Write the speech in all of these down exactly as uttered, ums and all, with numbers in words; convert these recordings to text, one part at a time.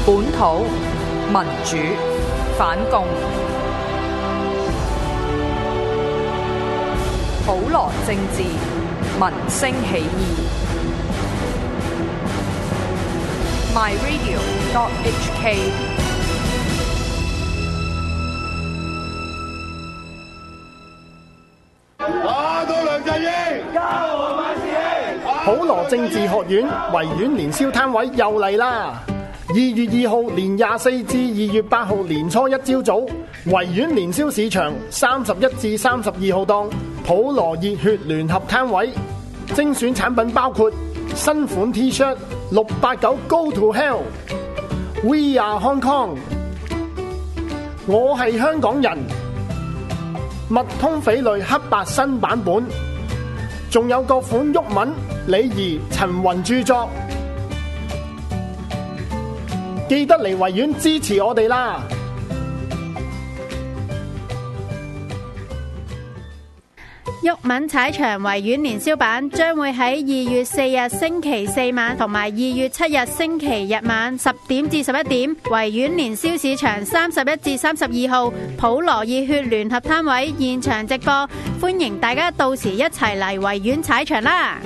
本土民主反共，普羅政治民聲起義。My Radio dot H K。 打倒梁振英，交和萬事興。 普羅政治學院維園年宵攤位又嚟啦！二月二號年廿四至二月八號年初一朝早，維園年宵市場三十一至三十二號檔普羅熱血聯合攤位，精選產品包括新款 T-shirt 六八九 Go to Hell，We are Hong Kong， 我係香港人，麥通匪類黑白新版本，仲有各款毓民、李怡、陳雲著作。記得嚟維園支持我哋啦！ 毓民踩場維園年宵版將會喺二月四日星期四晚同埋二月七日星期日晚十點至十一點，維園年宵市場三十一至三十二號普羅熱血聯合攤位現場直播，歡迎大家到時一齊嚟維園踩場啦！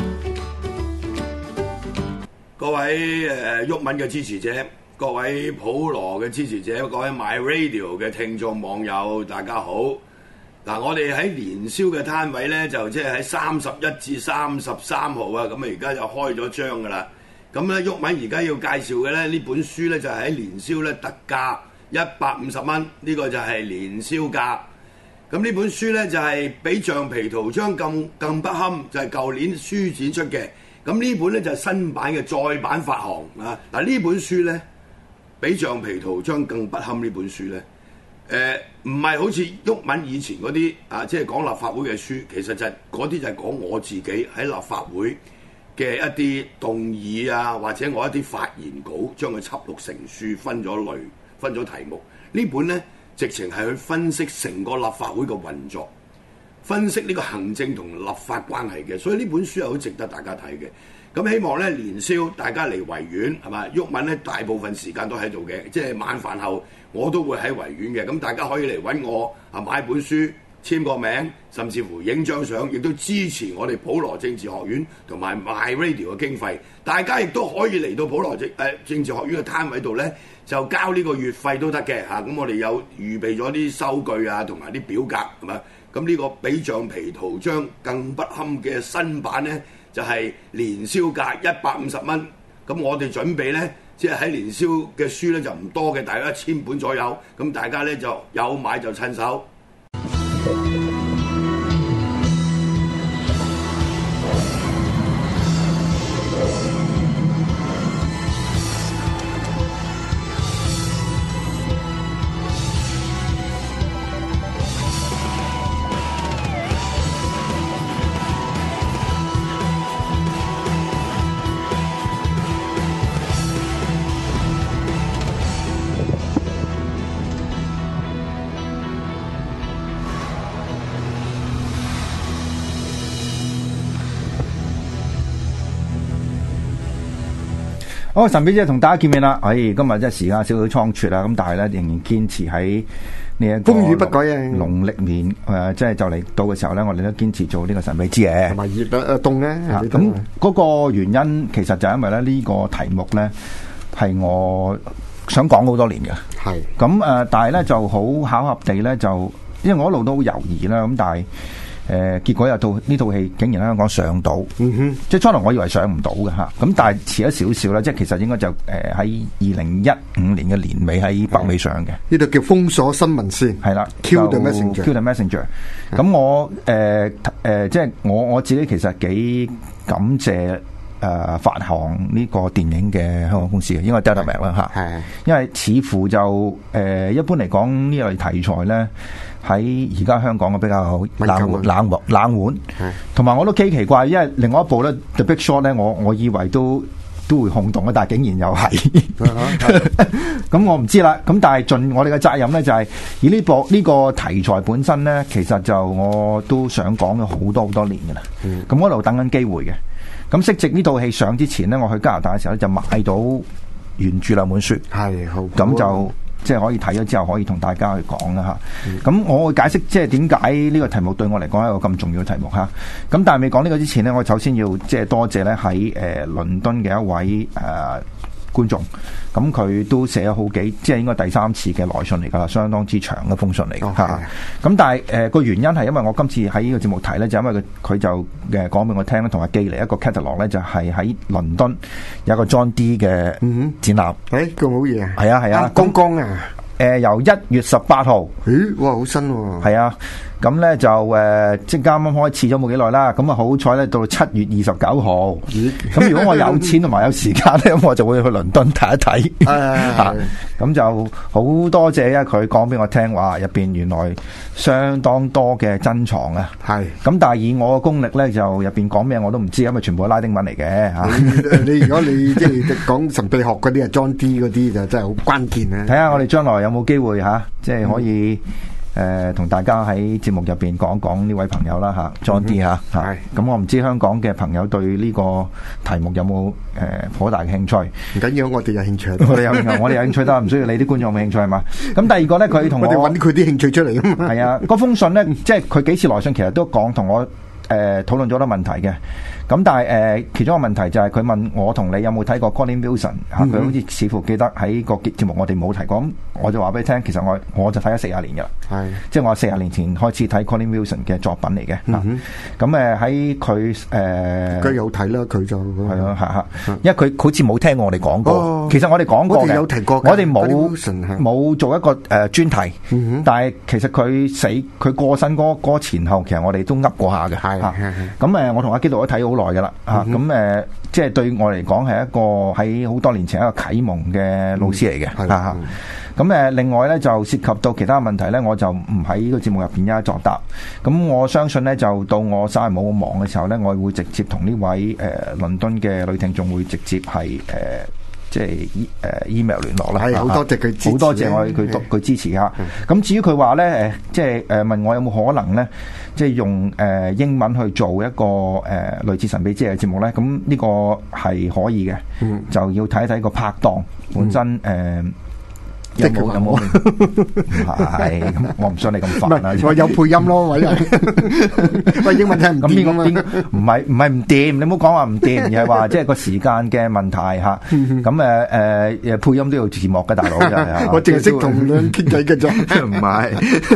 各位誒毓民嘅支持者，各位普羅嘅支持者，各位 My Radio 嘅聽眾網友，大家好！嗱，我哋喺年宵嘅攤位咧，就即係喺三十一至三十三號啊，咁啊而家就開咗張噶啦。咁咧，毓民而家要介紹嘅咧，呢本書咧就係喺年宵咧特價一百五十蚊，呢個就係年宵價。咁呢本書咧就係比橡皮圖章更更不堪，就係舊年書展出嘅。咁呢本咧就係新版嘅再版發行啊！嗱，呢本書咧比橡皮圖章更不堪，呢本書咧。誒唔係好似毓民以前嗰啲啊，即係講立法會嘅書，其實就係嗰啲就係講我自己喺立法會嘅一啲動議啊，或者我一啲發言稿，將佢輯錄成書，分咗類，分咗題目。呢本呢，直情係去分析成個立法會嘅運作，分析呢個行政同立法關係嘅，所以呢本書係好值得大家睇嘅。咁希望咧年宵大家嚟維園係嘛？毓民咧大部分時間都喺度嘅，即係晚飯後我都會喺維園嘅。咁大家可以嚟揾我啊，買本書簽個名，甚至乎影張相，亦都支持我哋普羅政治學院同埋 My Radio 嘅經費。大家亦都可以嚟到普羅政誒、呃、政治學院嘅攤位度咧，就交呢個月費都得嘅嚇。咁、啊、我哋有預備咗啲收據啊，同埋啲表格係嘛？咁呢個比橡皮圖章更不堪嘅新版咧，就係年宵價一百五十蚊，咁我哋準備呢，即係喺年宵嘅書呢就唔多嘅，大概一千本左右，咁大家呢就有買就趁手。 好，神秘姐同大家見面啦！哎，今日真係時間少少倉促啦，咁但係咧仍然堅持喺呢一個風雨不改啊！ 農曆年誒，即係就嚟到嘅時候咧，我哋都堅持做呢個神秘之夜。 同埋熱啊，凍咧。 咁嗰個原因其實就係因為咧呢個題目咧係我想講好多年嘅。 係。咁誒，但係咧就好巧合地咧，就因為我一路都好猶豫啦，咁但係。誒、呃、結果又到呢套戲竟然喺香港上到，嗯哼，即係初頭我以為上唔到嘅嚇，咁但係遲咗少少啦，即係其實應該就誒喺二零一五年嘅年尾喺北美上嘅， 呢度叫封鎖新聞線， 係啦 ，Kill the Messenger，Kill the Messenger。咁我誒誒、呃呃、即係我我自己其實幾感謝誒、呃、發行呢個電影嘅香港公司嘅，應該 Delta Mag 啦嚇，係，因為似乎就誒、呃、一般嚟講呢類題材咧。喺而家香港嘅比較冷門冷門冷門，同埋我都幾奇怪，因為另外一部咧《The Big Short》咧，我我以為都都會轟動嘅，但係竟然又係，咁我唔知啦。咁但係盡我哋嘅責任咧，就係以呢部呢個題材本身咧，其實就我都想講咗好多好多年嘅啦。咁我一路等緊機會嘅。咁適值呢套戲上之前咧，我去加拿大嘅時候咧，就買到原著兩本書， 係好咁就即係可以睇咗之後可以同大家去講啦嚇。咁、嗯、我會解釋即係點解呢個題目對我嚟講係一個咁重要嘅題目嚇。咁但係未講呢個之前呢，我首先要即係多謝咧喺誒倫敦嘅一位誒、呃、觀眾。咁佢都寫咗好幾，即係應該第三次嘅來信嚟㗎啦，相當之長嘅封信嚟㗎嚇。咁、okay. 但係誒個原因係因為我今次喺呢個節目睇咧，就因為佢佢就誒講俾我聽咧，同埋寄嚟一個 catalog 咧，就係喺倫敦有一個 John Dee 嘅展覽。 誒咁好嘢啊！ 係啊係啊， 剛剛啊！ 誒、呃、由一月十八號， 咦哇好新喎！ 係啊，咁咧就誒即係啱啱開始咗冇幾耐啦。咁啊好彩咧，到七月二十九號。咁如果我有錢同埋有時間咧，咁我就會去倫敦睇一睇。係咁就好多謝啊！佢講俾我聽話，入邊原來相當多嘅珍藏啊。係。咁但係以我嘅功力咧，就入邊講咩我都唔知，因為全部係拉丁文嚟嘅嚇。 你如果你即係講神秘學嗰啲啊，John Dee嗰啲就真係好關鍵啊！ 睇下我哋將來有冇機會嚇，即係可以誒同大家喺節目入邊講講呢位朋友啦嚇，John Dee嚇。係。咁我唔知香港嘅朋友對呢個題目有冇誒頗大嘅興趣？唔緊要，我哋有興趣。我哋有興趣，我哋有興趣得，唔需要你啲觀眾有冇興趣係嘛？咁第二個咧，佢同我我哋揾佢啲興趣出嚟㗎嘛。 係啊，嗰封信咧，即係佢幾次來信，其實都講同我誒討論咗好多問題嘅。咁但係誒、呃，其中一個問題就係佢問我同你有冇睇過 Colin Wilson 嚇、嗯，佢好似似乎記得喺個節目我哋冇提過。咁我就話俾你聽，其實我我就睇咗四十年㗎啦，係即係我四十年前開始睇 Colin Wilson 嘅作品嚟嘅。咁誒喺佢誒， 佢有睇啦，佢就係咯嚇嚇，因為佢好似冇聽過我哋講過、哦。其實我哋講過嘅，我哋有提過，我哋冇冇做一個誒、呃、專題。嗯、但係其實佢死佢過身嗰嗰前後，其實我哋都噏過下嘅。係咁誒，我同阿基道都睇好耐嘅啦，嚇咁誒，即係對我嚟講係一個喺好多年前一個啟蒙嘅老師嚟嘅，嚇咁誒。另外咧就涉及到其他問題咧，我就唔喺呢個節目入邊一一作答。咁我相信咧，就到我稍為冇咁忙嘅時候咧，我會直接同呢位誒、呃、倫敦嘅女聽眾會直接係誒。呃即係誒 email 聯絡啦，係好多謝佢支持，好多謝我佢佢支持嚇。咁至於佢話咧誒，即係誒問我有冇可能咧，即係用誒英文去做一個誒類似神秘之夜嘅節目咧？咁呢個係可以嘅，就要睇一睇個拍檔本身誒。有冇有冇？唔係，咁我唔想你咁煩啊！ 我有配音咯，喂喂，英文聽唔掂咁啊！ 唔係唔係唔掂，你唔好講話唔掂，而係話即係個時間嘅問題嚇。咁誒誒誒配音都要字幕嘅大佬嘅。 我淨係識同你傾偈嘅啫，唔係。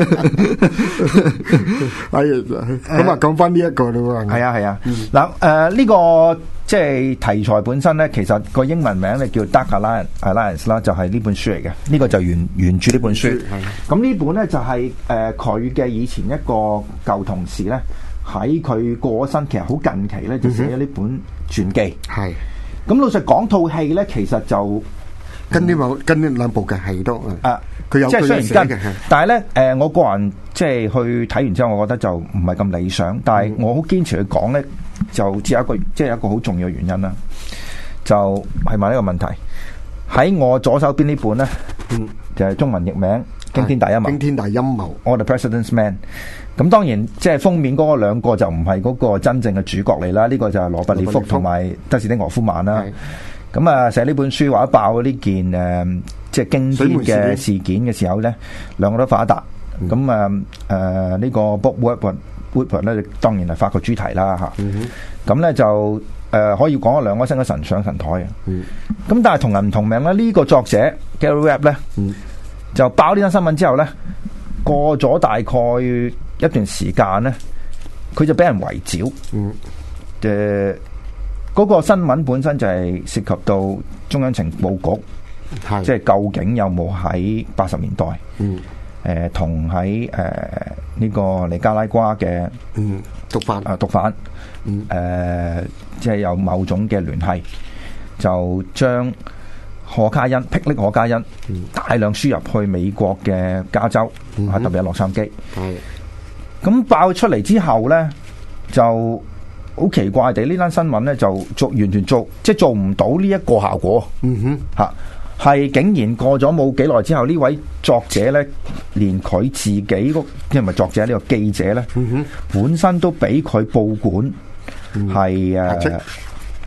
咁啊，講翻呢一個咯喎。 係啊係啊，嗱誒呢個。即係題材本身咧，其實個英文名咧叫 Dark Alliance 啦，就係呢本書嚟嘅。呢、這個就原原著呢本書。咁呢本咧就係誒佢嘅以前一個舊同事咧，喺佢過咗身，其實好近期咧就寫咗呢本傳記。係、嗯。咁老實講，套戲咧其實就跟呢部跟呢兩部嘅戲都啊，佢有即係雖然跟，但係咧誒，我個人即係去睇完之後，我覺得就唔係咁理想。但係我好堅持去講咧。就只有一個，即係一個好重要嘅原因啦。就係問呢個問題，喺我左手邊呢本咧，嗯，就係、是、中文譯名《驚天大陰謀》。驚天大陰謀 All the President's Men。咁當然，即係封面嗰個兩個就唔係嗰個真正嘅主角嚟啦。呢、這個就係羅伯列福同埋德士丁俄夫曼啦。咁啊，寫呢本書話爆呢件誒、呃，即係驚天嘅事件嘅時候咧，兩個都發達。咁啊誒呢個 Bob Woodward。Woodward 咧，當然係發個主題啦嚇。咁、嗯、咧就誒、呃、可以講兩個升咗神上神台嘅。咁、嗯、但係同人唔同命咧，呢、這個作者 Gary Webb 咧、嗯，就爆呢單新聞之後咧，過咗大概一段時間咧，佢就俾人圍剿。誒、嗯，嗰、呃那個新聞本身就係涉及到中央情報局，即係究竟有冇喺八十年代？嗯誒同喺誒呢個尼加拉瓜嘅嗯毒販啊毒販，嗯誒即係有某種嘅聯繫，就將可卡因霹靂可卡因、嗯、大量輸入去美國嘅加州，嗯、特別係洛杉磯。係咁爆出嚟之後咧，就好奇怪地呢單新聞咧就做完全做即係做唔到呢一個效果。嗯哼嚇。係竟然過咗冇幾耐之後，呢位作者咧，連佢自己個即係咪作者呢、呢個記者咧、嗯，本身都俾佢報館係誒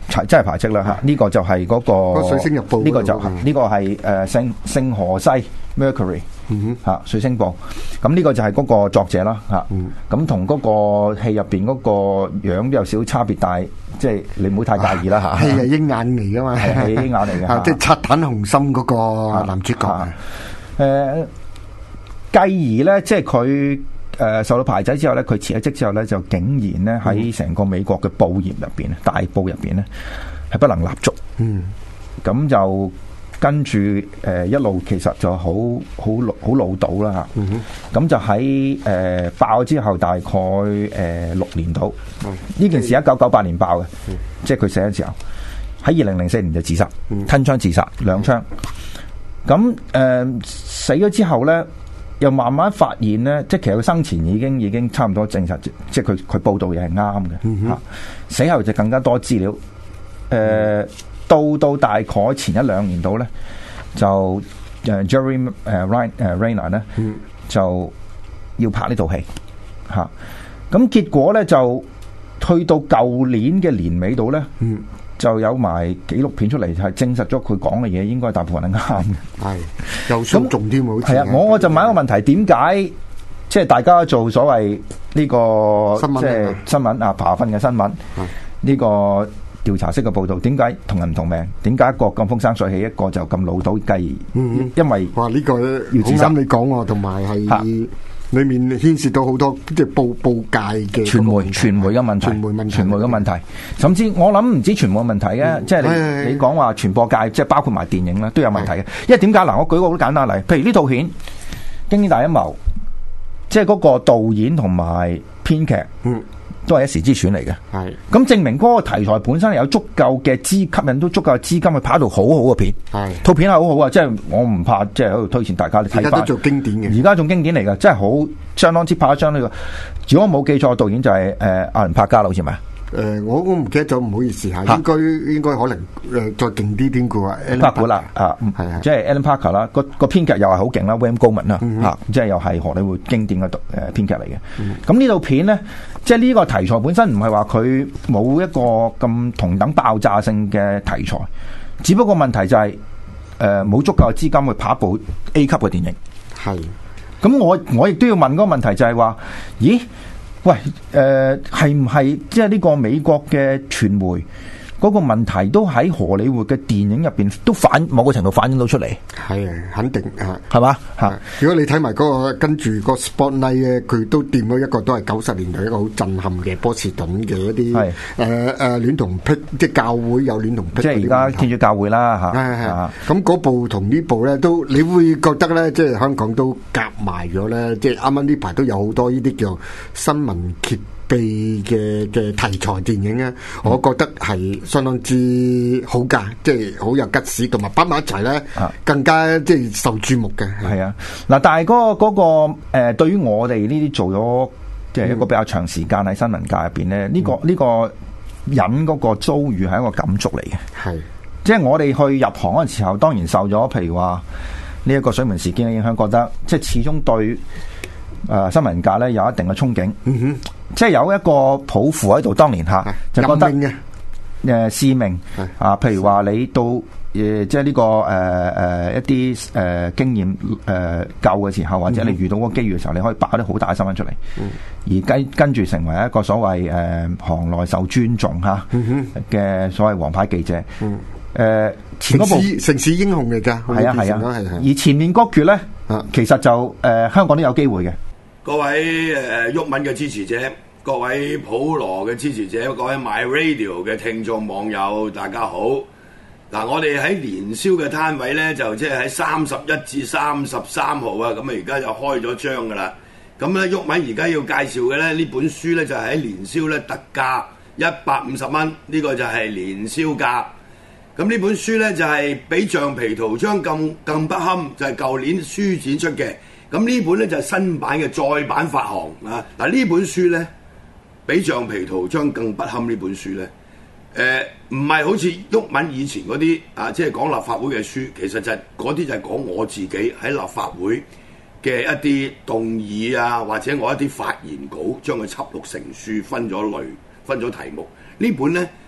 真係排斥啦嚇。呢個就係嗰個水星日報， 呢個就呢個係誒聖聖荷西 Mercury 嚇水星報。咁呢個就係嗰個作者啦嚇。咁同嗰個戲入邊嗰個樣都有少少差別，但係即係你唔好太介意啦嚇。 係係鷹眼嚟噶嘛， 係係鷹眼嚟嘅， 即係拆彈紅心嗰個男主角。誒，繼而咧，即係佢。誒受到排擠之後咧，佢辭咗職之後咧，就竟然咧喺成個美國嘅報業入邊咧，大報入邊咧係不能立足。嗯，咁就跟住誒、呃、一路其實就好好好老倒啦嚇。嗯咁哼就喺誒、呃、爆之後大概誒、呃、六年到。呢、嗯、件事一九九八年爆嘅，嗯、即係佢寫嘅時候，喺二零零四年就自殺，嗯、吞槍自殺兩槍。咁誒、呃、死咗之後咧。又慢慢發現咧，即係其實佢生前已經已經差唔多證實，即係佢佢報道嘢係啱嘅。嗯、哼死後就更加多資料。誒、呃，到到大概前一兩年度咧，就誒 Jerry 誒 Ryan 誒 Rayner 咧，就要拍呢套戲嚇。咁、啊、結果咧就去到舊年嘅年尾度咧。嗯就有埋紀錄片出嚟，係證實咗佢講嘅嘢應該大部分係啱嘅。係又相中添，好似係啊！我我就問一個問題：點解即係大家做所謂呢、這個新聞即係新聞啊扒糞嘅新聞？呢、嗯、個調查式嘅報導，點解同人唔同命？點解一個咁風生水起，一個就咁老土雞？嗯、因為哇！呢、這個好啱你講喎，同埋係。裏面牽涉到好多即係報報界嘅傳媒傳媒嘅問題，傳媒問題，傳媒嘅問題，甚至我諗唔止傳媒問題嘅，嗯、即係你是你講話傳播界，即係包括埋電影啦，都有問題嘅。因為點解嗱？我舉個好簡單例，譬如呢套片《驚天大陰謀》，即係嗰個導演同埋編劇，嗯。都係一時之選嚟嘅，係咁證明嗰個題材本身有足夠嘅資吸引到足夠嘅資金去拍一套好好嘅片，係套片係好好啊！即係我唔怕，即係喺度推薦大家你睇翻。而家都做經典嘅，而家仲經典嚟㗎，真係好相當之拍一張呢個。如果冇記錯，導演就係誒阿倫柏加，好似咪？誒，我我唔記得咗，唔好意思嚇，應該應該可能誒再勁啲啲嘅話 Alan Parker 啦，啊，係係，即係 Alan Parker 啦，個個編劇又係好勁啦 ，William Goldman 啦，嚇，即係又係荷里活經典嘅誒編劇嚟嘅。咁呢套片咧，即係呢個題材本身唔係話佢冇一個咁同等爆炸性嘅題材，只不過問題就係誒冇足夠嘅資金去拍一部 A 級嘅電影。係，咁我我亦都要問嗰個問題就係話，咦？喂，誒係唔係即係呢個美國嘅傳媒嗰個問題都喺荷里活嘅電影入邊都反某個程度反映到出嚟？係啊，肯定啊，係嘛嚇？如果你睇埋嗰個跟住個 Spotlight 咧，佢都掂咗一個都係九十年代一個好震撼嘅波士頓嘅一啲誒誒戀童癖，即係教會有戀童癖。即係而家天主教會啦嚇。係係係。咁嗰部同呢部咧都，你會覺得咧，即係香港都夾埋咗咧，即係啱啱呢排都有好多呢啲叫新聞揭秘嘅嘅題材電影咧，嗯、我覺得係相當之好㗎，即係好有吉士，同埋擺埋一齊咧，更加即係受注目嘅。係啊，嗱，但係嗰個嗰個誒，對於我哋呢啲做咗即係一個比較長時間喺新聞界入邊咧，呢、嗯呢個呢、呢個人嗰個遭遇係一個感觸嚟嘅。係是，即係我哋去入行嗰陣時候，當然受咗譬如話呢一個水門事件嘅影響，覺得即係始終對誒、呃、新聞界咧有一定嘅憧憬。嗯哼。即係有一個抱負喺度，當年吓就覺得誒、呃、使命啊，譬如話你到誒、呃、即係呢、這個誒誒、呃、一啲誒、呃、經驗誒夠嘅時候，或者你遇到嗰個機遇嘅時候，你可以擺啲好大嘅新聞出嚟，嗯、而跟跟住成為一個所謂誒、呃、行內受尊重吓嘅所謂王牌記者。誒、嗯呃，前嗰部城市英雄嚟噶，係啊係啊，啊而前面嗰橛咧，其實就誒、呃、香港都有機會嘅。 各位誒毓民嘅支持者，各位普羅嘅支持者，各位 My Radio 嘅聽眾網友，大家好！嗱，我哋喺年宵嘅攤位咧，就即係喺三十一至三十三號啊，咁啊而家就開咗張噶啦。咁咧，毓民而家要介紹嘅咧，呢本書咧就係喺年宵咧特價一百五十蚊，呢個就係年宵價。咁呢本書咧就係比橡皮圖章更更不堪，就係舊年書展出嘅。咁呢本咧就係新版嘅再版發行啊！嗱，呢本書咧比橡皮圖章更不堪。呢本書咧，誒唔係好似毓民以前嗰啲啊，即係講立法會嘅書，其實就係嗰啲就係講我自己喺立法會嘅一啲動議啊，或者我一啲發言稿，將佢輯錄成書，分咗類，分咗題目。呢本咧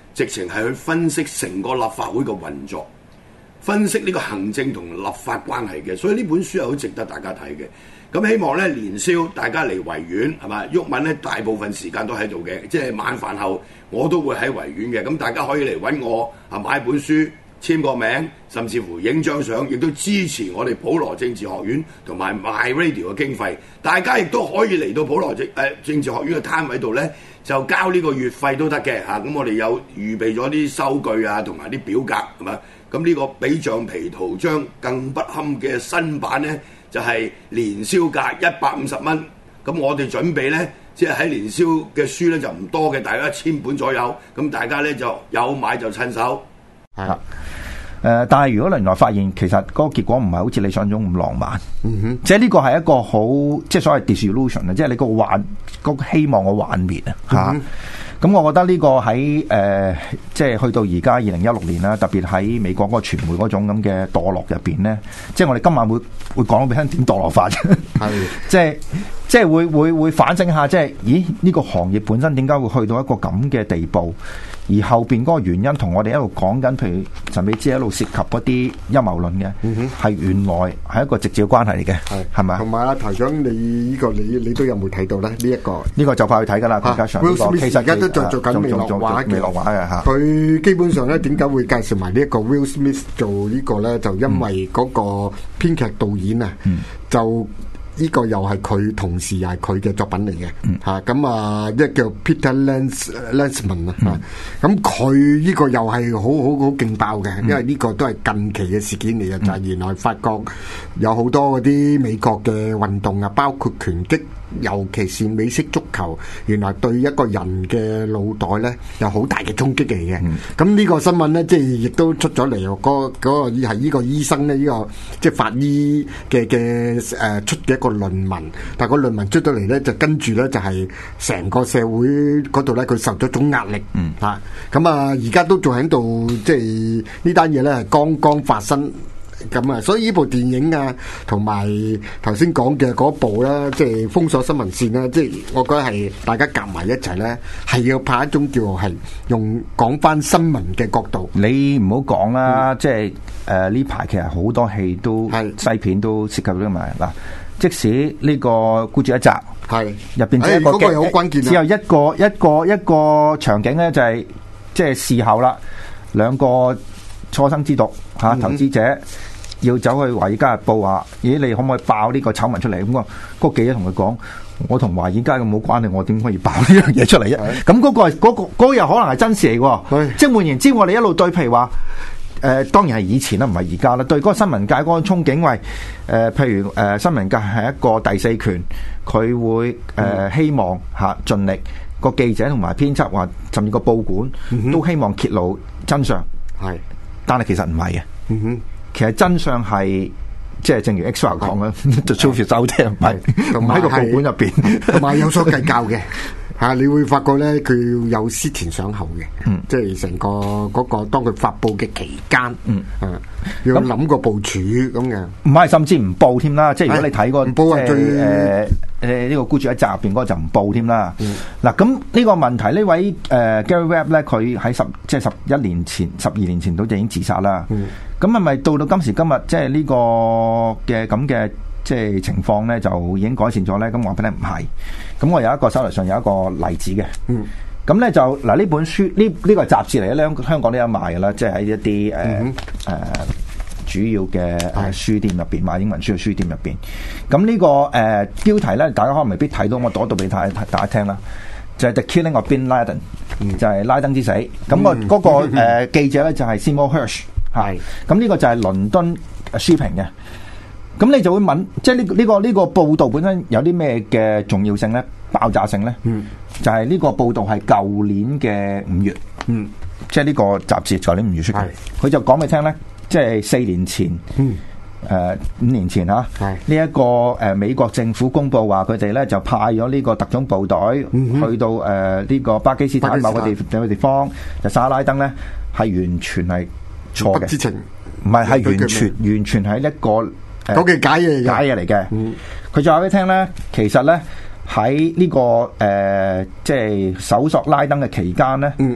直情係去分析成個立法會嘅運作，分析呢個行政同立法關係嘅，所以呢本書係好值得大家睇嘅。咁希望咧年宵大家嚟維園係嘛？毓民咧大部分時間都喺度嘅，即係晚飯後我都會喺維園嘅。咁大家可以嚟揾我啊，買本書簽個名，甚至乎影張相，亦都支持我哋普羅政治學院同埋 My Radio 嘅經費。大家亦都可以嚟到普羅政誒、呃、政治學院嘅攤位度咧，就交呢個月費都得嘅嚇。咁、啊、我哋有預備咗啲收據啊，同埋啲表格係嘛？咁呢個比橡皮圖章更不堪嘅新版咧，就係、是、年宵價一百五十蚊。咁我哋準備咧，即係喺年宵嘅書咧就唔多嘅，大概一千本左右。咁大家咧就有買就趁手。 係啦，誒，但係如果原來發現其實嗰個結果唔係好似你想像中咁浪漫，嗯哼，即係呢個係一個好即係所謂 disillusion 啊，即係你個幻個希望個幻滅啊，嚇。咁我覺得呢個喺誒、呃，即係去到而家二零一六年啦，特別喺美國嗰個傳媒嗰種咁嘅墮落入邊咧，即係我哋今晚會會講俾你聽點墮落法啫，係，即係即係會會會反省下，即係咦呢、呢個行業本身點解會去到一個咁嘅地步？而後邊嗰個原因同我哋一路講緊，譬如陳美芝一路涉及嗰啲陰謀論嘅，係、嗯、原來係一個直接嘅關係嚟嘅，係係咪？同埋啊，台長，你呢、這個你你都有冇睇到咧？呢、這、一個呢個就快去睇㗎啦，更加上、這個。Will Smith 其實而家都在做緊未落畫嘅，未落畫嘅嚇。佢基本上咧點解會介紹埋呢一個 Will Smith 做呢個咧？就因為嗰個編劇導演啊，嗯、就。呢個又係佢同時又係佢嘅作品嚟嘅，嚇咁、嗯、啊，一叫 Peter Lance Lanzman 啊，咁佢呢個又係好好好勁爆嘅，嗯、因為呢個都係近期嘅事件嚟嘅，嗯、就係原來發覺有好多嗰啲美國嘅運動啊，包括拳擊。尤其是美式足球，原來對一個人嘅腦袋咧有好大嘅衝擊嚟嘅。咁呢、嗯、個新聞咧，即係亦都出咗嚟。嗰、嗰個係呢個醫生咧，呢、呢個即係法醫嘅嘅誒出嘅一個論文。但係個論文出咗嚟咧，就跟住咧就係成個社會嗰度咧，佢受咗種壓力。嗯，嚇咁啊！而家都仲喺度，即係呢單嘢咧係剛剛發生。咁啊，所以呢部電影啊，同埋頭先講嘅嗰部啦，即係封鎖新聞線啦，即係我覺得係大家夾埋一齊咧，係要拍一種叫係用講翻新聞嘅角度。你唔好講啦，嗯、即係誒呢排其實好多戲都西片都涉及到埋嗱，即使呢個孤注一擲係入邊只一個嘅，好關鍵，只有一個一個一個場景咧，就係即係事後啦，兩個初生之犢嚇投資者。嗯要走去《華爾街日報》話，咦？你可唔可以爆呢個醜聞出嚟？咁啊，嗰個記者同佢講：我同華爾街咁冇關係，我點可以爆呢樣嘢出嚟啫？咁嗰、嗰個係嗰、嗰個嗰、嗰個又可能係真事嚟喎。即係換言之，我哋一路對譬如話，誒、呃、當然係以前啦，唔係而家啦。對嗰個新聞界嗰個憧憬，為誒、呃、譬如誒、呃、新聞界係一個第四權，佢會誒、呃、希望嚇盡力個記者同埋編輯話，甚至個報館都希望揭露真相。係、嗯，但係其實唔係嘅。嗯哼。其實真相係即係正如 X-File 講啦，就 show 住手聽，唔係唔喺個報館入邊，同埋有所計較嘅嚇。你會發覺咧，佢有思前想後嘅，嗯、即係成個嗰、嗰個當佢發布嘅期間，嗯啊，要諗個部署咁嘅。唔係，甚至唔報添啦。即係如果你睇過即係誒誒呢個孤注一擲入邊嗰個就唔報添啦。嗱咁呢個問題，呢位誒、呃、Gary Webb 咧，佢喺十即係十一年前、十二年前都已經自殺啦。嗯咁係咪到到今時今日，即係呢個嘅咁嘅即係情況咧，就已經改善咗咧？咁我覺得唔係。咁我有一個手頭上有一個例子嘅。嗯。咁咧就嗱呢本書呢呢、呢個雜誌嚟咧，香港都有賣嘅啦，即係喺一啲誒誒主要嘅誒書店入邊賣英文書嘅書店入邊。咁呢、呢個誒、呃、標題咧，大家可能未必睇到，我讀一讀俾大家大家聽啦。就係 The Killing of Bin Laden，、嗯、就係拉登之死。咁、嗯、個嗰、嗰個誒、嗯呃、記者咧就係 Seymour Hersh。係，咁呢個就係倫敦書評嘅，咁你就會問，即係呢呢個呢、呢個報道本身有啲咩嘅重要性咧、爆炸性咧？嗯，就係呢個報道係舊年嘅五月，嗯，即係呢個雜誌舊年五月出嘅，佢就講俾你聽咧，即係四年前，嗯，誒、呃、五年前嚇，係呢一個誒、呃、美國政府公佈話佢哋咧就派咗呢個特種部隊、嗯、去到誒呢、呃呢個巴基斯坦某個地某個地方，就沙拉登咧係完全係錯嘅之情，唔係係完全完全係一個誒嗰嘅假嘢假嘢嚟嘅。佢就話俾你聽咧，其實咧喺呢、這個誒、呃、即係搜索拉登嘅期間咧，嗯、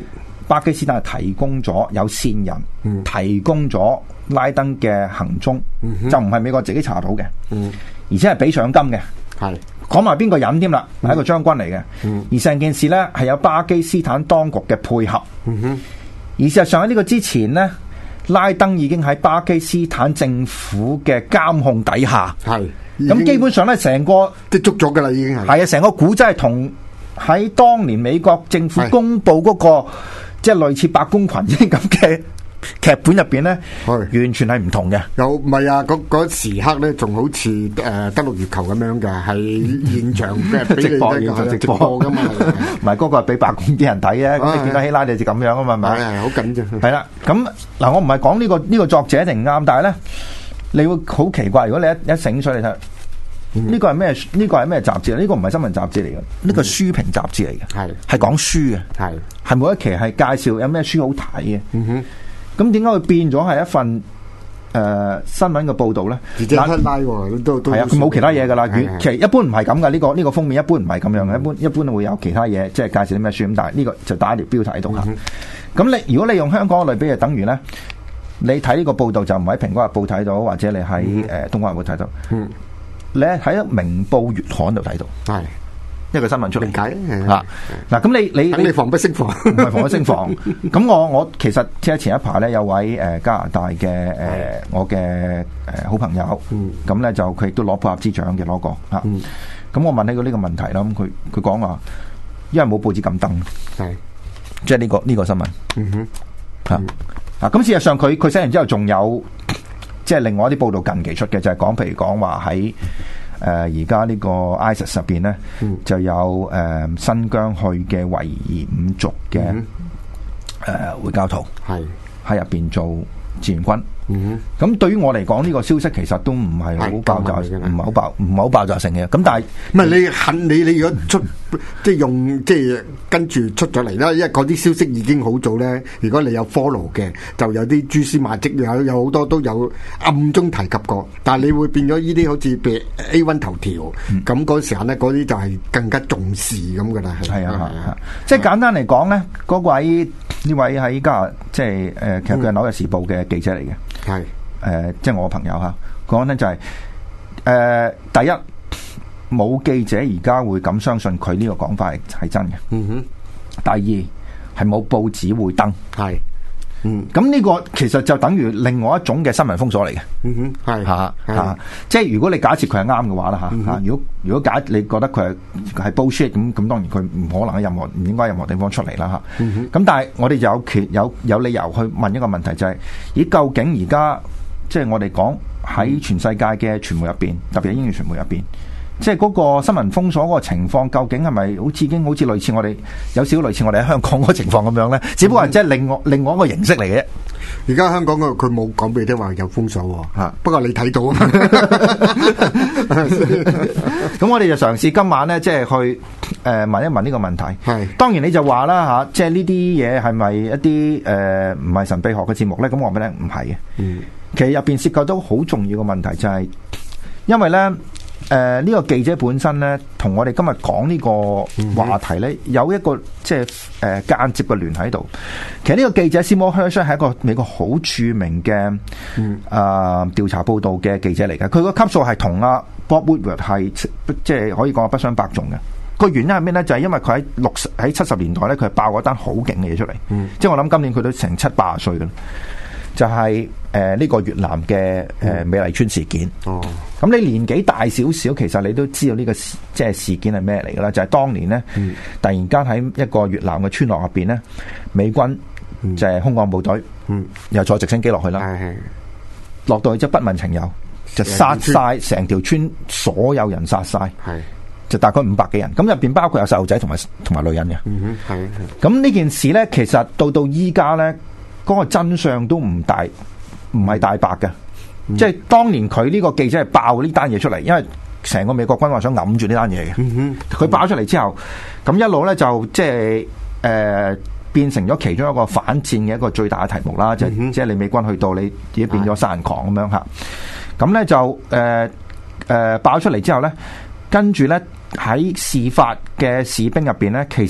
巴基斯坦係提供咗有線人、嗯、提供咗拉登嘅行蹤，嗯、就唔係美國自己查到嘅，嗯、而且係俾賞金嘅。係講埋邊個人添啦，係、嗯、一個將軍嚟嘅。嗯、而成件事咧係有巴基斯坦當局嘅配合。嗯、哼而事實上喺呢個之前呢，拉登已經喺巴基斯坦政府嘅監控底下。係咁基本上咧，成個即捉咗噶啦，已經係。 係啊，成個古仔係同喺當年美國政府公布嗰、那個即係類似白宮群呢咁嘅劇本入邊咧，完全係唔同嘅。 有唔係啊？嗰嗰時刻咧，仲好似誒登陸月球咁樣嘅，係現場嘅直播，現場直播噶嘛。唔係嗰個係俾白宮啲人睇嘅，咁你見到希拉里就咁樣啊嘛，係咪？ 係好緊張。 係啦，咁嗱，我唔係講呢個呢個作者一定唔啱，但係咧，你會好奇怪，如果你一一醒水你睇。呢個係咩？呢個係咩雜誌？呢個唔係新聞雜誌嚟嘅，呢個書評雜誌嚟嘅，係係講書嘅，係係每一期係介紹有咩書好睇嘅。嗯哼，咁點解會變咗係一份誒新聞嘅報導咧？嗱，都都係啊，佢冇其他嘢㗎啦。其實一般唔係咁㗎。呢個呢個封面一般唔係咁樣嘅，一般一般會有其他嘢，即係介紹啲咩書咁。但係呢個就打一條標題喺度嚇。咁你如果你用香港嘅類比，就等於咧，你睇呢個報導就唔喺《蘋果日報》睇到，或者你喺誒《東方日報》睇到。嗯。你喺明報月刊度睇到，係一個新聞出嚟。解啊嗱，咁你你你防不勝防， 唔係防不勝防。咁我我其實即係前一排咧，有位誒加拿大嘅誒我嘅誒好朋友，咁咧就佢亦都攞普立茲獎嘅攞過嚇。咁我問起佢呢個問題啦，咁佢佢講話，因為冇報紙咁登，係即係呢個呢個新聞。嗯哼嚇啊！咁事實上佢佢寫完之後仲有。即係另外一啲報道近期出嘅，就係、是、講，譬如講話喺誒而家呢個 ISIS 入邊咧，嗯、就有誒、呃、新疆去嘅維吾爾族嘅誒、嗯呃、回教徒，係喺入邊做志願軍。嗯，咁對於我嚟講，呢、這個消息其實都唔係好爆炸，唔係好爆，唔係好爆炸性嘅。咁但係唔係你肯你你如果出即係用即係跟住出咗嚟啦，因為嗰啲消息已經好早咧。如果你有 follow 嘅，就有啲蛛絲馬跡，有有好多都有暗中提及過。但係你會變咗呢啲好似譬如 A 一 頭條，咁嗰、嗯、時候咧，嗰啲就係更加重視咁噶啦。係啊係啊， 即係簡單嚟講咧，嗰位呢位喺家即係誒，其實佢係紐約時報嘅記者嚟嘅。係誒、呃，即係我朋友吓講咧就係、是、誒、呃，第一冇記者而家會咁相信佢呢個講法係係真嘅。嗯哼。第二係冇報紙會登。係。嗯。咁呢個其實就等於另外一種嘅新聞封鎖嚟嘅。嗯哼。係吓吓，即係如果你假設佢係啱嘅話啦吓吓，嗯、哼如果如果假你覺得佢係係 bullshit 咁咁，當然佢唔可能喺任何唔應該任何地方出嚟啦吓。咁、嗯、哼但係我哋就有權有有理由去問一個問題，就係、是、咦究竟而家即係我哋講喺全世界嘅傳媒入邊，特別係英語傳媒入邊，即係嗰個新聞封鎖嗰個情況，究竟係咪好似已經好似類似我哋有少少類似我哋喺香港嗰個情況咁樣咧？只不過係即係另外另外一個形式嚟嘅。 而家香港嘅佢冇講俾你聽話有封鎖喎，嚇。不過你睇到啊嘛。 咁我哋就嘗試今晚咧，即係去誒問一問呢個問題。係當然你就話啦嚇，即係呢啲嘢係咪一啲誒唔係神秘學嘅節目咧？咁我覺得唔係嘅。嗯，其實入邊涉及到好重要嘅問題，就係因為咧。誒，呢、呃這個記者本身咧，同我哋今日講呢個話題咧，嗯、有一個即係誒間接嘅聯繫喺度。其實呢個記者 Seymour Hersh 係一個美國好著名嘅誒、嗯呃、調查報道嘅記者嚟嘅。佢個級數係同阿 Bob Woodward 係即係可以講係不相伯仲嘅。個原因係咩咧？就係、是、因為佢喺六十喺七十年代咧，佢係爆嗰單好勁嘅嘢出嚟。嗯、即係我諗今年佢都成七八十歲嘅。就係誒呢個越南嘅誒、呃、美麗村事件。哦，咁你年紀大少少，其實你都知道呢、這個即係事件係咩嚟噶啦？就係、是、當年咧，嗯、突然間喺一個越南嘅村落入邊咧，美軍就係空降部隊，嗯、又坐直升機落去啦，落、嗯、到去之後不問情由，就殺晒成條村所有人，殺晒，係就大概五百幾人，咁入邊包括有細路仔同埋同埋女人嘅。嗯哼，係。咁呢件事咧，其實到到依家咧。嗰個真相都唔大，唔係大白嘅，嗯、即係當年佢呢個記者係爆呢單嘢出嚟，因為成個美國軍話想揞住呢單嘢嘅。佢、嗯、哼爆出嚟之後，咁一路咧就即係誒變成咗其中一個反戰嘅一個最大嘅題目啦，就、嗯、哼即係你美軍去到你已經變咗殺人狂咁樣嚇。咁咧、嗯、就誒誒、呃呃、爆出嚟之後咧，跟住咧喺事發嘅士兵入邊咧，其實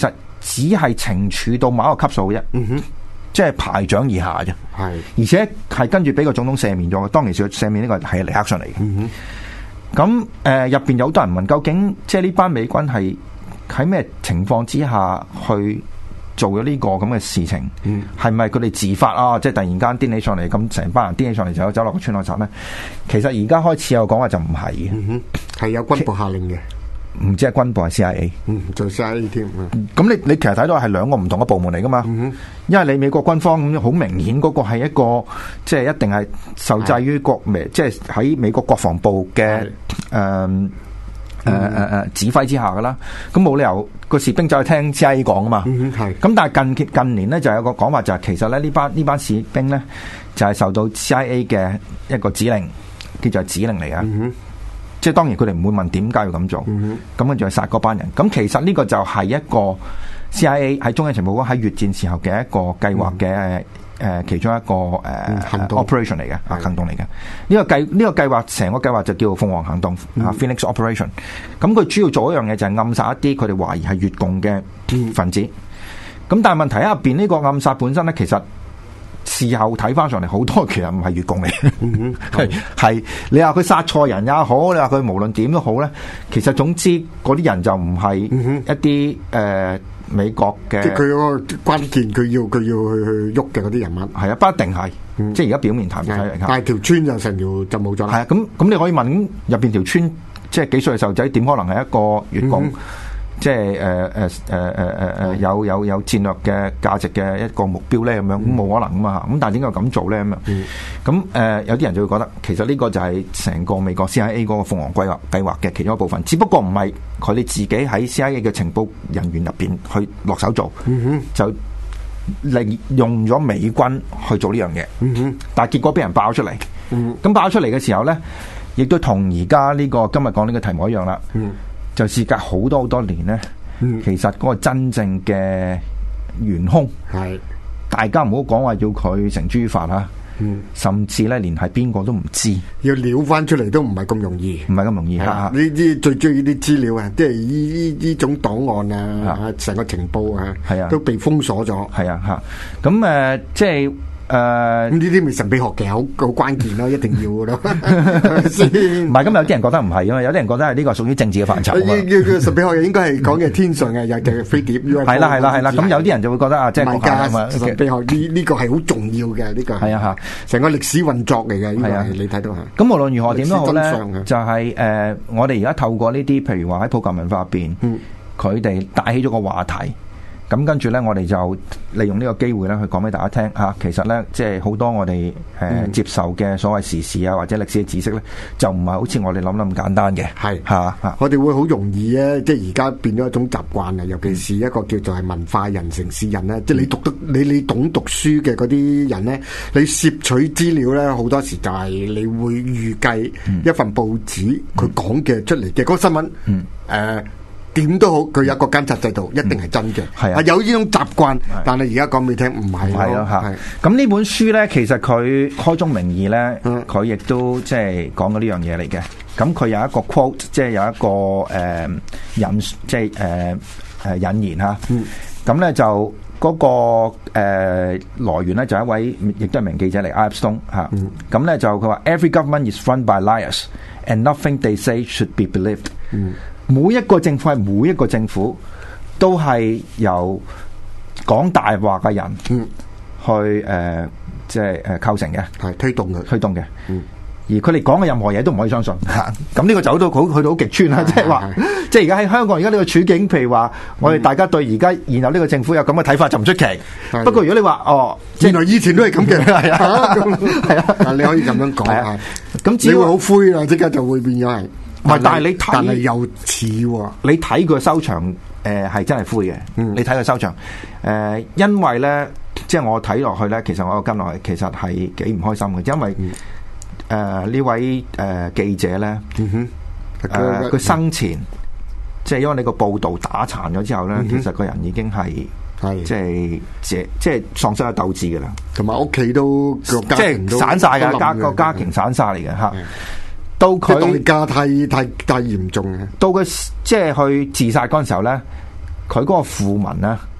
只係懲處到某一個級數啫，嗯哼，即係排長以下啫，係，而且係跟住俾個總統赦免咗。當其時赦免呢個係尼克遜嚟嘅，嗯哼，咁誒入邊有好多人問，究竟即係呢班美軍係喺咩情況之下去做咗呢個咁嘅事情？係咪佢哋自發啊？即係突然間癲起上嚟，咁成班人癲起上嚟就走落個村落殺咧？其實而家開始有講話就唔係嘅， 嗯哼，係有軍部下令嘅。 唔知係軍部係 C I A， 嗯，做 C I A 添。 咁你你其實睇到係兩個唔同嘅部門嚟噶嘛？嗯、因為你美國軍方咁好明顯嗰個係一個，即係一定係受制於國美，即係喺美國國防部嘅誒誒誒誒指揮之下噶啦。咁冇理由個士兵走去聽 C I A 講啊嘛。嗯，係。咁但係近近年咧就有個講法就係、是、其實咧呢班呢班士兵咧就係、是、受到 C I A 嘅一個指令，叫做指令嚟噶。嗯，即係當然佢哋唔會問點解要咁做，咁跟住去殺嗰班人。咁其實呢個就係一個 C I A 喺中央情報局喺越戰時候嘅一個計劃嘅誒、呃、其中一個誒、呃、operation 嚟嘅啊行動嚟嘅。呢、這個計呢、這個計劃成個計劃就叫鳳凰行動啊 Phoenix Operation。咁佢主要做一樣嘢就係暗殺一啲佢哋懷疑係越共嘅分子。咁但係問題喺入邊呢個暗殺本身咧，其實事後睇翻上嚟，好多其實唔係越共嚟，係係、嗯、你話佢殺錯人也好，你話佢無論點都好咧，其實總之嗰啲人就唔係一啲誒、呃、美國嘅， 即係佢嗰個關鍵，佢要佢要去去喐嘅嗰啲人物， 係啊，不一定係，嗯、即係而家表面睇睇， 但係條村就成條就冇咗啦。 係啊，咁咁你可以問入邊條村，即係幾歲嘅細路仔，點可能係一個越共？嗯即係誒誒誒誒誒誒有有有戰略嘅價值嘅一個目標咧，咁樣咁冇可能噶嘛，咁但係點解咁做咧咁樣？咁誒、呃、有啲人就會覺得其實呢個就係成個美國 C I A 嗰個鳳凰計劃計劃嘅其中一部分，只不過唔係佢哋自己喺 C I A 嘅情報人員入邊去落手做，嗯、就利用咗美軍去做呢樣嘢，嗯、但係結果俾人爆出嚟，咁、嗯、爆出嚟嘅時候咧，亦都同而家呢個今日講呢個題目一樣啦。嗯就事隔好多好多年咧，嗯、其實嗰個真正嘅元兇係大家唔好講話要佢繩之於法啊，嗯、甚至咧連係邊個都唔知， 要撩翻出嚟都唔係咁容易， 唔係咁容易嚇。 呢啲最中意啲資料啊，即係呢呢呢種檔案啊，成個情報啊，係啊，都被封鎖咗。 係啊嚇，咁誒、呃、即係。誒， 呢啲咪神秘學嘅好好關鍵咯，一定要嘅咯。 唔係，咁有啲人覺得唔係啊嘛，有啲人覺得係呢個屬於政治嘅範疇啊嘛。 神秘學應該係講嘅天上嘅，又嘅飛碟。 係啦係啦係啦，咁有啲人就會覺得啊，即係國家啊嘛。 神秘學呢呢個係好重要嘅，呢個係啊吓，成個歷史運作嚟嘅。呢個係你睇到吓。咁無論如何點都好咧，就係誒，我哋而家透過呢啲，譬如話喺普及文化入邊，佢哋帶起咗個話題。咁跟住咧，我哋就利用呢個機會咧，去講俾大家聽嚇、啊。其實咧，即係好多我哋誒、呃嗯、接受嘅所謂時事啊，或者歷史嘅知識咧，就唔係好似我哋諗得咁簡單嘅。係嚇嚇， 我哋會好容易咧，即係而家變咗一種習慣啊。尤其是一個叫做係文化人、城市人咧，嗯、即係你讀得你你懂讀書嘅嗰啲人咧，你攝取資料咧，好多時就係你會預計一份報紙佢講嘅出嚟嘅嗰個新聞，誒、嗯。呃點都好，佢有一個監察制度，一定係真嘅。係、嗯、啊，有呢種習慣，但係而家講俾你聽，唔係咯嚇。 咁呢本書咧，其實佢開宗明義咧，佢亦、嗯、都即係講咗呢樣嘢嚟嘅。咁佢有一個 quote，即係有一個誒、呃、引，即係誒誒引言嚇。咁咧、嗯、就嗰、那個、呃、來源咧就係一位亦都係名記者嚟 Alex Stone 嚇。咁咧就佢話 Every government is run by liars and nothing they say should be believed。嗯每一個政府係每一個政府都係由講大話嘅人去誒，即係誒構成嘅， 係推動嘅， 推動嘅。嗯，而佢哋講嘅任何嘢都唔可以相信。咁呢個走到好去到好極端啦，即係話，即係而家喺香港而家呢個處境，譬如話我哋大家對而家現有呢個政府有咁嘅睇法就唔出奇。不過如果你話哦， 原來以前都係咁嘅，係啊，係啊，你可以咁樣講啊。咁只要好灰啦，即刻就會變咗係。 唔係，但係你睇， 但係又似喎。 你睇佢收場，誒、呃、係真係灰嘅。嗯、你睇佢收場，誒、呃，因為咧，即係我睇落去咧，其實我跟落去，其實係幾唔開心嘅，因為誒呢、嗯呃、位誒、呃、記者咧，誒佢、嗯呃、生前，嗯、即係因為你個報導打殘咗之後咧，嗯、其實個人已經係係即係即即係喪失咗鬥志嘅啦， 同埋屋企都即係散晒嘅家個家庭散晒嚟嘅嚇。到佢代價太太太嚴重嘅， 到佢即係去自殺嗰陣時候咧，佢嗰個訃聞咧，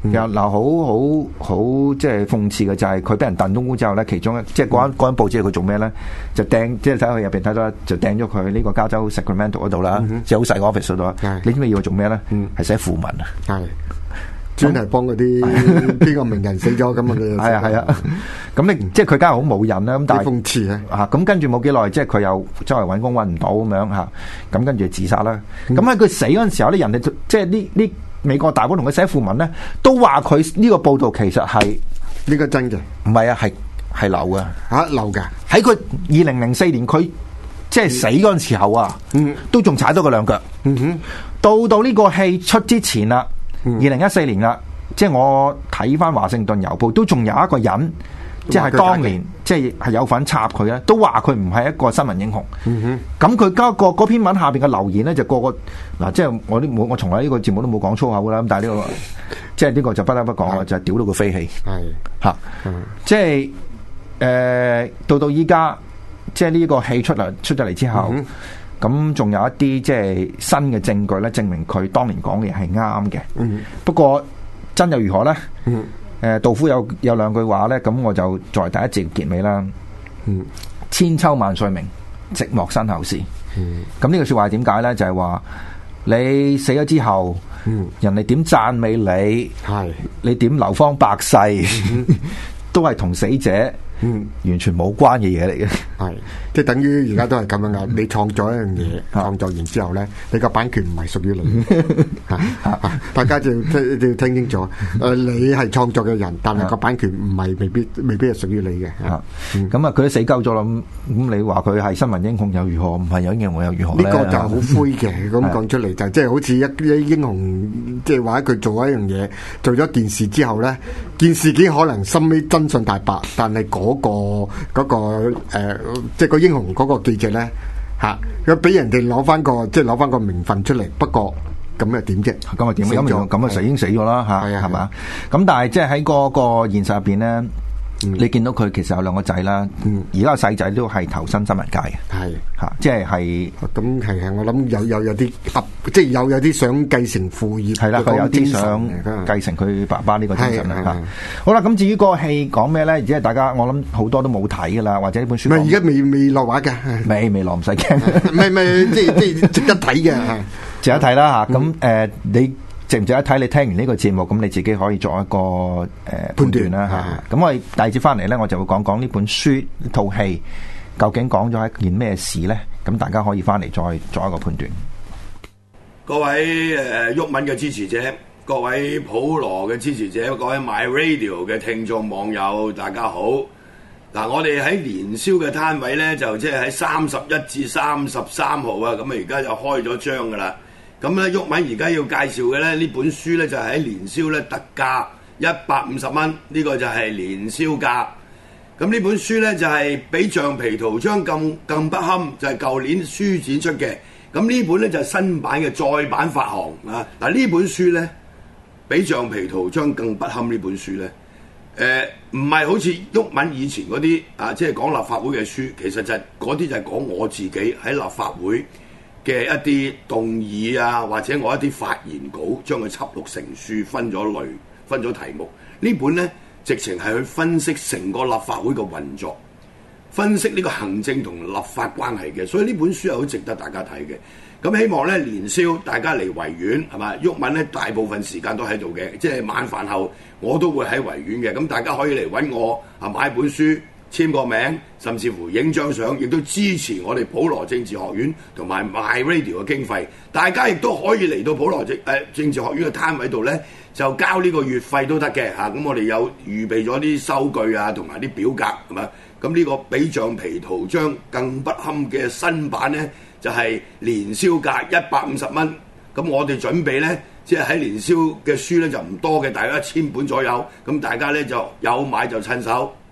嗱、嗯，好好好，即係諷刺嘅就係佢俾人燉冬菇之後咧，其中即係嗰間嗰間報紙佢做咩咧？就掟，即係睇佢入邊睇到，就掟咗佢呢個加州 Sacramento 嗰度啦，即係好細個 office 嗰度啦。你知唔知要佢做咩咧？係、嗯、寫訃文啊！係專係幫嗰啲邊個名人死咗咁啊！佢係啊係啊，咁你即係佢梗係好冇癮啦。咁但係諷刺啊！嚇咁跟住冇幾耐，即係佢又周圍揾工揾唔到咁樣嚇，咁跟住自殺啦。咁喺佢死嗰陣時候咧，人哋即係呢呢美國大官同佢寫訃文咧，都話佢呢個報導其實係呢個真嘅，唔係啊，係係流嘅嚇流嘅。喺佢二零零四年佢即係死嗰陣時候啊，嗯、都仲踩多佢兩腳。嗯哼，到到呢個戲出之前啦。二零一四年啦，即係我睇翻華盛頓郵報，都仲有一個人，即係當年即係係有份插佢咧，都話佢唔係一個新聞英雄。咁佢嗰個嗰篇文下邊嘅留言咧，就個個嗱，即係我啲冇，我從來呢個節目都冇講粗口噶啦。咁但係呢個即係呢個就不得不講啦，就係屌到佢飛起。係吓，即係誒，到到依家，即係呢個戲出嚟出咗嚟之後。咁仲有一啲即係新嘅證據咧，證明佢當年講嘅嘢係啱嘅。嗯、不過真又如何咧？誒、嗯呃，杜甫有有兩句話咧，咁我就作為第一節結尾啦。嗯、千秋萬歲名，寂寞身後事。咁、嗯、呢句說話係點解咧？就係、是、話你死咗之後，嗯、人哋點讚美你，係你點流芳百世，嗯、都係同死者。嗯，完全冇關嘅嘢嚟嘅，係即係等於而家都係咁樣噶。你創作一樣嘢，創作完之後咧，你個版權唔係屬於你，吓吓，大家就要聽要聽清楚。誒，你係創作嘅人，但係個版權唔係未必未必係屬於你嘅。吓，咁啊，佢都死鳩咗啦。咁咁，你話佢係新聞英雄又如何？唔係有英雄又如何咧？呢個就好灰嘅。咁講出嚟就即係好似一啲英雄，即係話佢做一樣嘢，做咗件事之後咧，件事件可能深尾真相大白，但係嗰個嗰個誒，即係個英雄嗰個記者咧嚇，佢俾人哋攞翻個即係攞翻個名分出嚟。不過咁又點啫？咁又點？咁又咁啊，死已經死咗啦嚇，係嘛？咁但係即係喺嗰個現實入邊咧。你見到佢其實有兩個仔啦，而家個細仔都係投身新聞界嘅，係嚇，即係係咁係係，我諗有有有啲即係有有啲想繼承父業，係啦，佢有啲想繼承佢爸爸呢個精神啦嚇。好啦，咁至於個戲講咩咧？而家大家我諗好多都冇睇噶啦，或者呢本書唔係而家未未落畫嘅，未未落唔使驚，唔係唔係即係即係值得睇嘅，值得睇啦嚇。咁誒你。值唔值得睇？你聽完呢個節目，咁你自己可以作一個誒、呃、判斷啦嚇。咁我哋第二節翻嚟咧，我就會講講呢本書、套戲究竟講咗一件咩事咧？咁大家可以翻嚟再作一個判斷。 各位誒毓民嘅支持者，各位普羅嘅支持者，各位 My Radio 嘅聽眾網友，大家好。嗱，我哋喺年宵嘅攤位咧，就即係喺三十一至三十三號啊，咁啊而家就開咗張噶啦。咁咧，毓民而家要介紹嘅咧，呢本書咧就係喺年宵咧特價一百五十蚊，呢個就係年宵價。咁呢本書咧就係比橡皮圖章更更不堪，就係舊年書展出嘅。咁呢本咧就係新版嘅再版發行啊！嗱，呢本書咧比橡皮圖章更不堪呢本書咧，誒唔係好似毓民以前嗰啲啊，即係講立法會嘅書，其實就係嗰啲就係講我自己喺立法會嘅一啲動議啊，或者我一啲發言稿，將佢輯錄成書，分咗類，分咗題目。呢本呢，直情係去分析成個立法會嘅運作，分析呢個行政同立法關係嘅。所以呢本書係好值得大家睇嘅。咁希望呢，年宵大家嚟維園係嘛？毓民呢大部分時間都喺度嘅，即係晚飯後我都會喺維園嘅。咁大家可以嚟揾我啊，買本書，簽個名，甚至乎影張相，亦都支持我哋普羅政治學院同埋 My Radio 嘅經費。大家亦都可以嚟到普羅政誒、呃、政治學院嘅攤位度咧，就交呢個月費都得嘅嚇。咁、啊、我哋有預備咗啲收據啊，同埋啲表格係嘛。咁呢個比橡皮圖章更不堪嘅新版咧，就係、是、年宵價一百五十蚊。咁我哋準備咧，即係喺年宵嘅書咧就唔多嘅，大概一千本左右。咁大家咧就有買就趁手。